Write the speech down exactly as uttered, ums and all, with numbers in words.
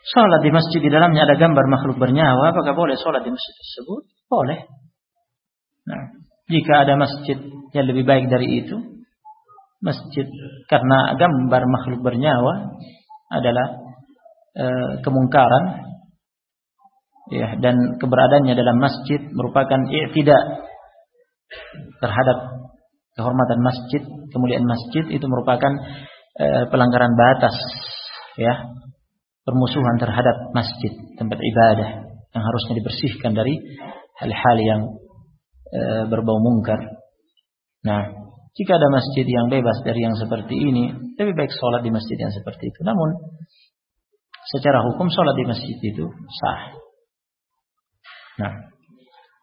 Sholat di masjid di dalamnya ada gambar makhluk bernyawa, apakah boleh sholat di masjid tersebut? Boleh. Nah, jika ada masjid yang lebih baik dari itu, masjid karena gambar makhluk bernyawa adalah e, kemungkaran, ya, dan keberadaannya dalam masjid merupakan i'tida terhadap kehormatan masjid, kemuliaan masjid, itu merupakan e, pelanggaran batas, ya. Permusuhan terhadap masjid, tempat ibadah yang harusnya dibersihkan dari hal-hal yang e, berbau mungkar. Nah, jika ada masjid yang bebas dari yang seperti ini, lebih baik sholat di masjid yang seperti itu. Namun, secara hukum sholat di masjid itu sah. Nah.